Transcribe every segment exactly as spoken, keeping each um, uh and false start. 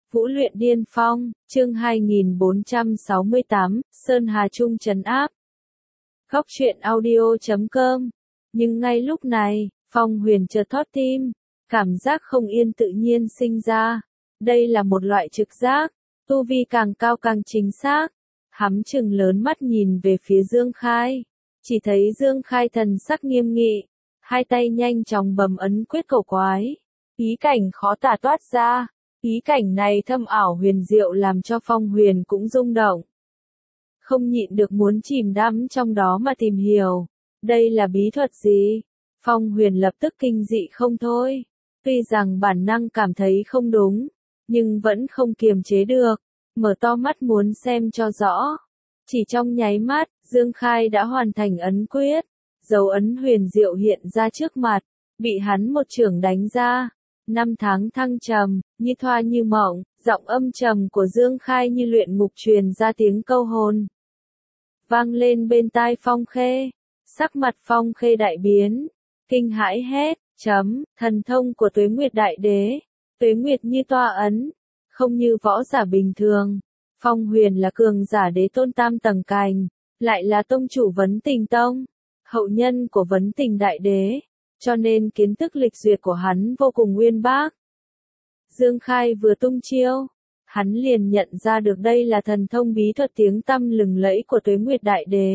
Vũ luyện điên phong, chương hai nghìn bốn trăm sáu mươi tám, Sơn Hà Trung trấn áp. Góc truyện audio chấm com. Nhưng ngay lúc này, Phong Huyền chợt thót tim, cảm giác không yên tự nhiên sinh ra. Đây là một loại trực giác, tu vi càng cao càng chính xác. Hắn trừng lớn mắt nhìn về phía Dương Khai, chỉ thấy Dương Khai thần sắc nghiêm nghị, hai tay nhanh chóng bấm ấn quyết cầu quái, ý cảnh khó tả toát ra. Ý cảnh này thâm ảo huyền diệu làm cho Phong Huyền cũng rung động. Không nhịn được muốn chìm đắm trong đó mà tìm hiểu. Đây là bí thuật gì? Phong Huyền lập tức kinh dị không thôi. Tuy rằng bản năng cảm thấy không đúng, nhưng vẫn không kiềm chế được. Mở to mắt muốn xem cho rõ. Chỉ trong nháy mắt, Dương Khai đã hoàn thành ấn quyết. Dấu ấn huyền diệu hiện ra trước mặt, bị hắn một chưởng đánh ra. Năm tháng thăng trầm, như thoa như mộng, giọng âm trầm của Dương Khai như luyện ngục truyền ra tiếng câu hồn. Vang lên bên tai Phong Khê, sắc mặt Phong Khê đại biến, kinh hãi hét, chấm, thần thông của Tuế Nguyệt Đại Đế, Tuế Nguyệt như toa ấn, không như võ giả bình thường. Phong Huyền là cường giả đế tôn tam tầng cành, lại là tông chủ Vấn Tình Tông, hậu nhân của Vấn Tình Đại Đế. Cho nên kiến thức lịch duyệt của hắn vô cùng uyên bác. Dương Khai vừa tung chiêu, hắn liền nhận ra được đây là thần thông bí thuật tiếng tăm lừng lẫy của Tuế Nguyệt Đại Đế.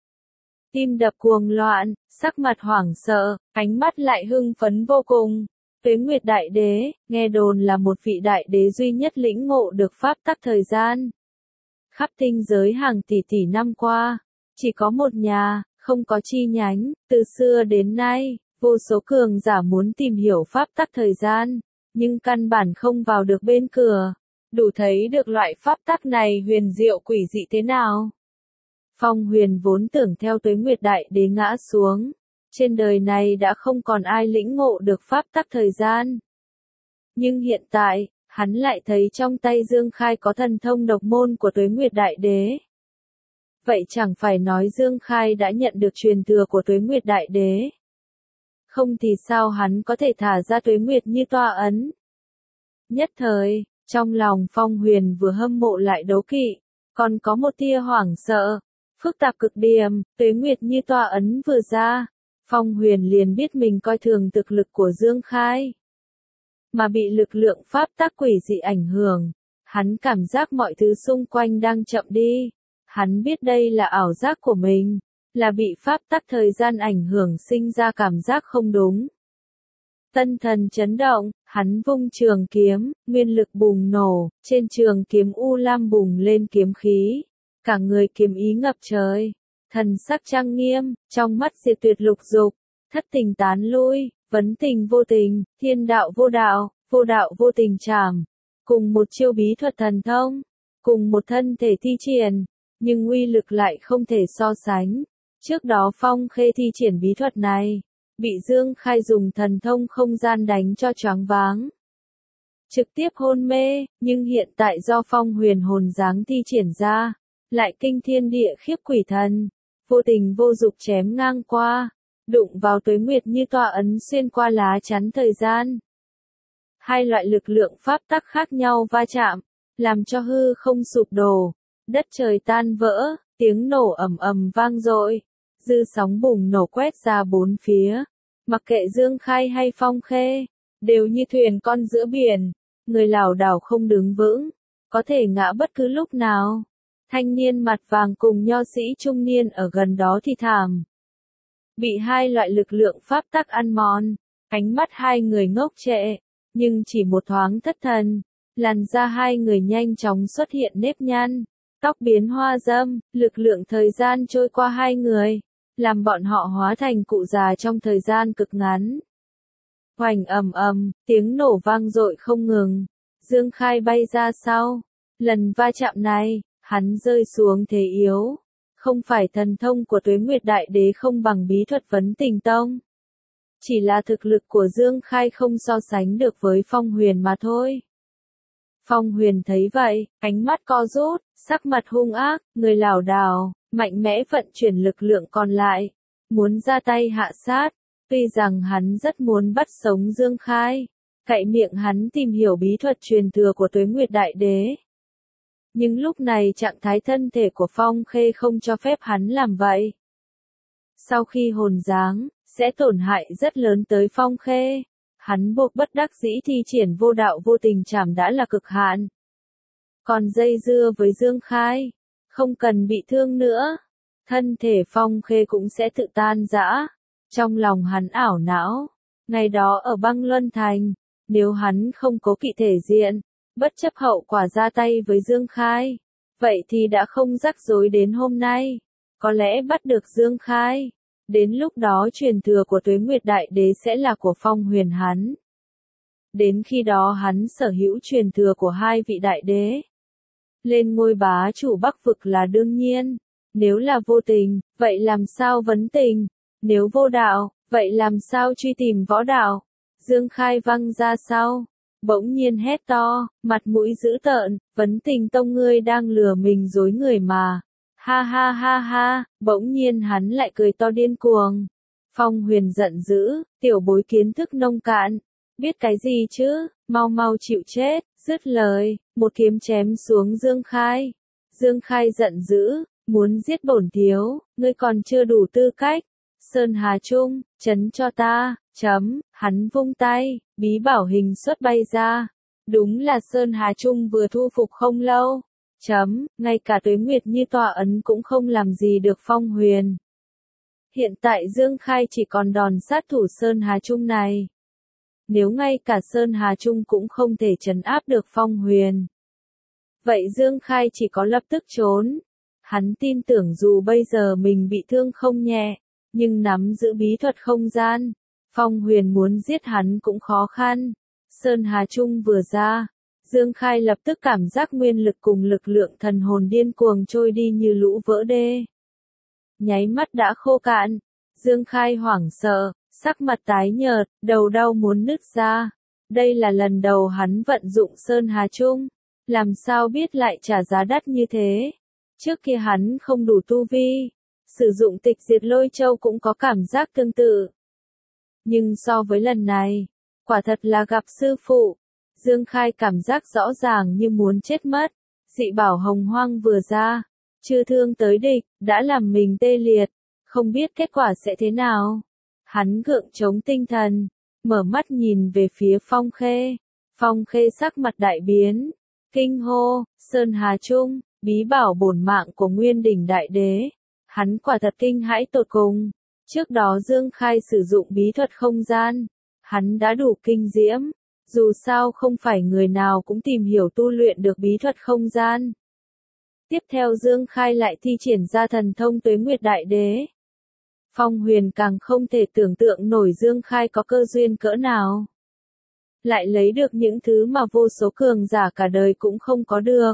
Tim đập cuồng loạn, sắc mặt hoảng sợ, ánh mắt lại hưng phấn vô cùng. Tuế Nguyệt Đại Đế, nghe đồn là một vị đại đế duy nhất lĩnh ngộ được pháp tắc thời gian. Khắp tinh giới hàng tỷ tỷ năm qua, chỉ có một nhà, không có chi nhánh, từ xưa đến nay. Vô số cường giả muốn tìm hiểu pháp tắc thời gian, nhưng căn bản không vào được bên cửa, đủ thấy được loại pháp tắc này huyền diệu quỷ dị thế nào. Phong Huyền vốn tưởng theo Tuế Nguyệt Đại Đế ngã xuống, trên đời này đã không còn ai lĩnh ngộ được pháp tắc thời gian. Nhưng hiện tại, hắn lại thấy trong tay Dương Khai có thần thông độc môn của Tuế Nguyệt Đại Đế. Vậy chẳng phải nói Dương Khai đã nhận được truyền thừa của Tuế Nguyệt Đại Đế? Không thì sao hắn có thể thả ra Tuế Nguyệt như toa ấn? Nhất thời, trong lòng Phong Huyền vừa hâm mộ lại đố kỵ, còn có một tia hoảng sợ, phức tạp cực điểm. Tuế Nguyệt như toa ấn vừa ra, Phong Huyền liền biết mình coi thường thực lực của Dương Khai, mà bị lực lượng pháp tắc quỷ dị ảnh hưởng, hắn cảm giác mọi thứ xung quanh đang chậm đi. Hắn biết đây là ảo giác của mình, là bị pháp tắc thời gian ảnh hưởng sinh ra cảm giác không đúng. Tân thần chấn động, hắn vung trường kiếm, nguyên lực bùng nổ, trên trường kiếm u lam bùng lên kiếm khí, cả người kiếm ý ngập trời, thần sắc trang nghiêm, trong mắt diệt tuyệt lục dục, thất tình tán lui, vấn tình vô tình, thiên đạo vô đạo, vô đạo vô tình trảm, cùng một chiêu bí thuật thần thông, cùng một thân thể thi triển, nhưng uy lực lại không thể so sánh. Trước đó Phong Khê thi triển bí thuật này, bị Dương Khai dùng thần thông không gian đánh cho choáng váng, trực tiếp hôn mê, nhưng hiện tại do Phong Huyền hồn dáng thi triển ra, lại kinh thiên địa khiếp quỷ thần, vô tình vô dục chém ngang qua, đụng vào Tuế Nguyệt như toa ấn xuyên qua lá chắn thời gian. Hai loại lực lượng pháp tắc khác nhau va chạm, làm cho hư không sụp đổ, đất trời tan vỡ, tiếng nổ ầm ầm vang dội. Dư sóng bùng nổ quét ra bốn phía, mặc kệ Dương Khai hay Phong Khê, đều như thuyền con giữa biển, người lảo đảo không đứng vững, có thể ngã bất cứ lúc nào. Thanh niên mặt vàng cùng nho sĩ trung niên ở gần đó thì thảm, bị hai loại lực lượng pháp tắc ăn mòn, ánh mắt hai người ngốc trệ, nhưng chỉ một thoáng thất thần, làn da hai người nhanh chóng xuất hiện nếp nhăn, tóc biến hoa râm, lực lượng thời gian trôi qua hai người, làm bọn họ hóa thành cụ già trong thời gian cực ngắn. Hoành ầm ầm, tiếng nổ vang dội không ngừng. Dương Khai bay ra sau. Lần va chạm này, hắn rơi xuống thế yếu. Không phải thần thông của Tuế Nguyệt Đại Đế không bằng bí thuật Vấn Tình Tông. Chỉ là thực lực của Dương Khai không so sánh được với Phong Huyền mà thôi. Phong Huyền thấy vậy, ánh mắt co rút, sắc mặt hung ác, người lảo đảo, mạnh mẽ vận chuyển lực lượng còn lại, muốn ra tay hạ sát. Tuy rằng hắn rất muốn bắt sống Dương Khai, cậy miệng hắn tìm hiểu bí thuật truyền thừa của Tuế Nguyệt Đại Đế. Nhưng lúc này trạng thái thân thể của Phong Khê không cho phép hắn làm vậy. Sau khi hồn giáng, sẽ tổn hại rất lớn tới Phong Khê. Hắn buộc bất đắc dĩ thi triển vô đạo vô tình trảm đã là cực hạn. Còn dây dưa với Dương Khai, không cần bị thương nữa. Thân thể Phong Khê cũng sẽ tự tan rã. Trong lòng hắn ảo não. Ngày đó ở băng luân thành, nếu hắn không cố kỵ thể diện, bất chấp hậu quả ra tay với Dương Khai, vậy thì đã không rắc rối đến hôm nay. Có lẽ bắt được Dương Khai. Đến lúc đó truyền thừa của Tuế Nguyệt Đại Đế sẽ là của Phong Huyền hắn. Đến khi đó hắn sở hữu truyền thừa của hai vị đại đế. Lên ngôi bá chủ Bắc vực là đương nhiên. Nếu là vô tình, vậy làm sao vấn tình? Nếu vô đạo, vậy làm sao truy tìm võ đạo? Dương Khai văng ra sau, bỗng nhiên hét to, mặt mũi dữ tợn, vấn tình tông ngươi đang lừa mình dối người mà. Ha ha ha ha, bỗng nhiên hắn lại cười to điên cuồng. Phong Huyền giận dữ, tiểu bối kiến thức nông cạn, biết cái gì chứ, mau mau chịu chết, dứt lời, một kiếm chém xuống Dương Khai. Dương Khai giận dữ, muốn giết bổn thiếu, ngươi còn chưa đủ tư cách. Sơn Hà Trung, chấn cho ta, chấm, hắn vung tay, bí bảo hình xuất bay ra. Đúng là Sơn Hà Trung vừa thu phục không lâu. Chấm, ngay cả Tuế Nguyệt như tọa ấn cũng không làm gì được Phong Huyền. Hiện tại Dương Khai chỉ còn đòn sát thủ Sơn Hà Trung này. Nếu ngay cả Sơn Hà Trung cũng không thể trấn áp được Phong Huyền, vậy Dương Khai chỉ có lập tức trốn. Hắn tin tưởng dù bây giờ mình bị thương không nhẹ, nhưng nắm giữ bí thuật không gian, Phong Huyền muốn giết hắn cũng khó khăn. Sơn Hà Trung vừa ra, Dương Khai lập tức cảm giác nguyên lực cùng lực lượng thần hồn điên cuồng trôi đi như lũ vỡ đê. Nháy mắt đã khô cạn, Dương Khai hoảng sợ, sắc mặt tái nhợt, đầu đau muốn nứt ra. Đây là lần đầu hắn vận dụng Sơn Hà Trung, làm sao biết lại trả giá đắt như thế. Trước kia hắn không đủ tu vi, sử dụng tịch diệt lôi châu cũng có cảm giác tương tự. Nhưng so với lần này, quả thật là gặp sư phụ. Dương Khai cảm giác rõ ràng như muốn chết mất. Dị bảo hồng hoang vừa ra, chưa thương tới địch, đã làm mình tê liệt, không biết kết quả sẽ thế nào. Hắn gượng chống tinh thần, mở mắt nhìn về phía Phong Khê. Phong Khê sắc mặt đại biến, kinh hô, Sơn Hà Trung, bí bảo bổn mạng của Nguyên Đỉnh Đại Đế. Hắn quả thật kinh hãi tột cùng. Trước đó Dương Khai sử dụng bí thuật không gian, hắn đã đủ kinh diễm. Dù sao không phải người nào cũng tìm hiểu tu luyện được bí thuật không gian. Tiếp theo Dương Khai lại thi triển ra thần thông Tuế Nguyệt Đại Đế. Phong Huyền càng không thể tưởng tượng nổi Dương Khai có cơ duyên cỡ nào. Lại lấy được những thứ mà vô số cường giả cả đời cũng không có được.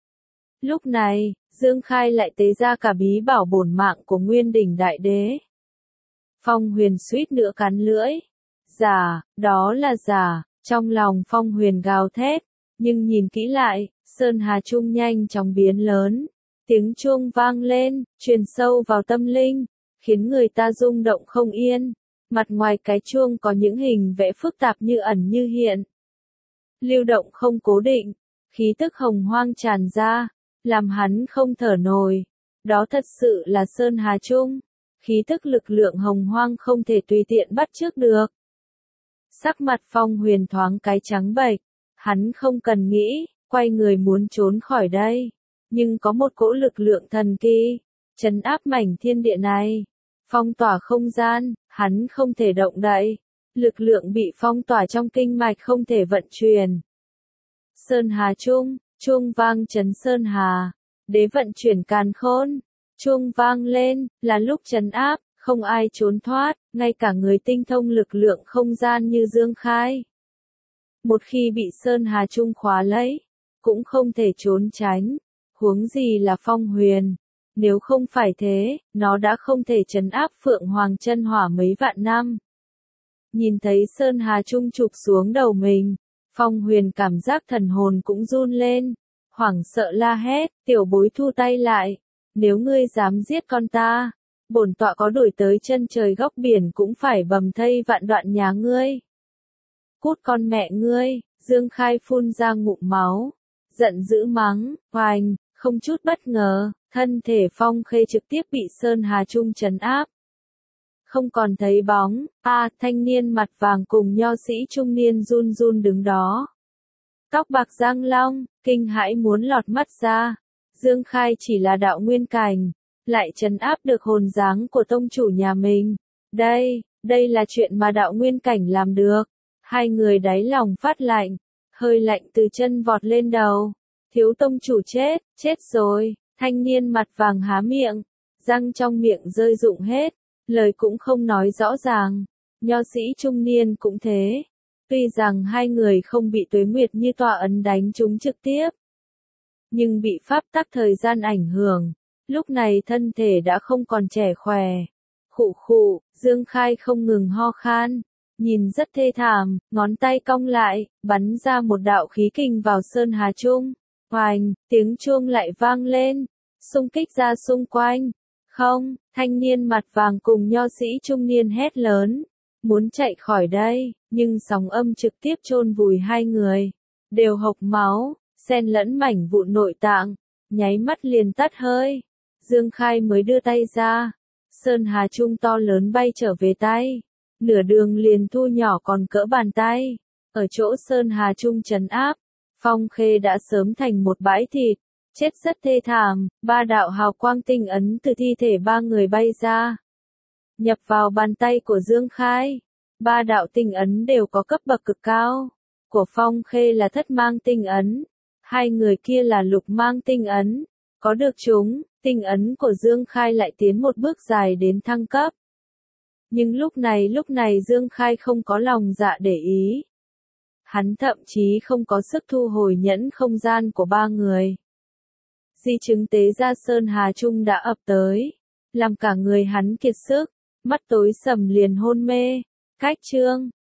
Lúc này, Dương Khai lại tế ra cả bí bảo bổn mạng của Nguyên Đỉnh Đại Đế. Phong Huyền suýt nữa cắn lưỡi. Giả, đó là giả. Trong lòng Phong Huyền gào thét, nhưng nhìn kỹ lại, Sơn Hà Trung nhanh chóng biến lớn. Tiếng chuông vang lên, truyền sâu vào tâm linh, khiến người ta rung động không yên. Mặt ngoài cái chuông có những hình vẽ phức tạp như ẩn như hiện. Lưu động không cố định, khí tức hồng hoang tràn ra, làm hắn không thở nổi. Đó thật sự là Sơn Hà Trung. Khí tức lực lượng hồng hoang không thể tùy tiện bắt chước được. Sắc mặt Phong Huyền thoáng cái trắng bệch, hắn không cần nghĩ, quay người muốn trốn khỏi đây. Nhưng có một cỗ lực lượng thần kỳ, trấn áp mảnh thiên địa này, phong tỏa không gian, hắn không thể động đậy. Lực lượng bị phong tỏa trong kinh mạch không thể vận chuyển. Sơn Hà Trung, chuông vang trấn Sơn Hà, đế vận chuyển càn khôn. Chuông vang lên, là lúc trấn áp. Không ai trốn thoát, ngay cả người tinh thông lực lượng không gian như Dương Khai. Một khi bị Sơn Hà Trung khóa lấy, cũng không thể trốn tránh. Huống gì là Phong Huyền. Nếu không phải thế, nó đã không thể trấn áp Phượng Hoàng Chân Hỏa mấy vạn năm. Nhìn thấy Sơn Hà Trung chụp xuống đầu mình, Phong Huyền cảm giác thần hồn cũng run lên. Hoảng sợ la hét, tiểu bối thu tay lại. Nếu ngươi dám giết con ta, bổn tọa có đuổi tới chân trời góc biển cũng phải bầm thây vạn đoạn nhà ngươi. cút con mẹ ngươi, Dương Khai phun ra ngụm máu, giận dữ mắng, oành, không chút bất ngờ, thân thể Phong Khê trực tiếp bị Sơn Hà Trung trấn áp. Không còn thấy bóng, a thanh niên mặt vàng cùng nho sĩ trung niên run run đứng đó. Tóc bạc Giang Long, kinh hãi muốn lọt mắt ra. Dương Khai chỉ là đạo nguyên cảnh, lại trấn áp được hồn dáng của tông chủ nhà mình. Đây, đây là chuyện mà đạo nguyên cảnh làm được. Hai người đáy lòng phát lạnh, hơi lạnh từ chân vọt lên đầu. Thiếu tông chủ chết, chết rồi. Thanh niên mặt vàng há miệng, răng trong miệng rơi rụng hết, lời cũng không nói rõ ràng. Nho sĩ trung niên cũng thế. Tuy rằng hai người không bị tuế nguyệt như tọa ấn đánh chúng trực tiếp, nhưng bị pháp tắc thời gian ảnh hưởng, lúc này thân thể đã không còn trẻ khỏe. Khụ khụ, Dương Khai không ngừng ho khan, nhìn rất thê thảm, ngón tay cong lại, bắn ra một đạo khí kình vào Sơn Hà Trung. Oành, tiếng chuông lại vang lên, xung kích ra xung quanh. Không, thanh niên mặt vàng cùng nho sĩ trung niên hét lớn, muốn chạy khỏi đây, nhưng sóng âm trực tiếp chôn vùi hai người, đều hộc máu, xen lẫn mảnh vụn nội tạng, nháy mắt liền tắt hơi. Dương Khai mới đưa tay ra, Sơn Hà Trung to lớn bay trở về tay, nửa đường liền thu nhỏ còn cỡ bàn tay. Ở chỗ Sơn Hà Trung trấn áp, Phong Khê đã sớm thành một bãi thịt, chết rất thê thảm. Ba đạo hào quang tinh ấn từ thi thể ba người bay ra, nhập vào bàn tay của Dương Khai. Ba đạo tinh ấn đều có cấp bậc cực cao, của Phong Khê là thất mang tinh ấn, hai người kia là lục mang tinh ấn. Có được chúng, tinh ấn của Dương Khai lại tiến một bước dài đến thăng cấp. Nhưng lúc này lúc này Dương Khai không có lòng dạ để ý. Hắn thậm chí không có sức thu hồi nhẫn không gian của ba người. Di chứng tế ra Sơn Hà Trung đã ập tới, làm cả người hắn kiệt sức, mắt tối sầm liền hôn mê. Cách chương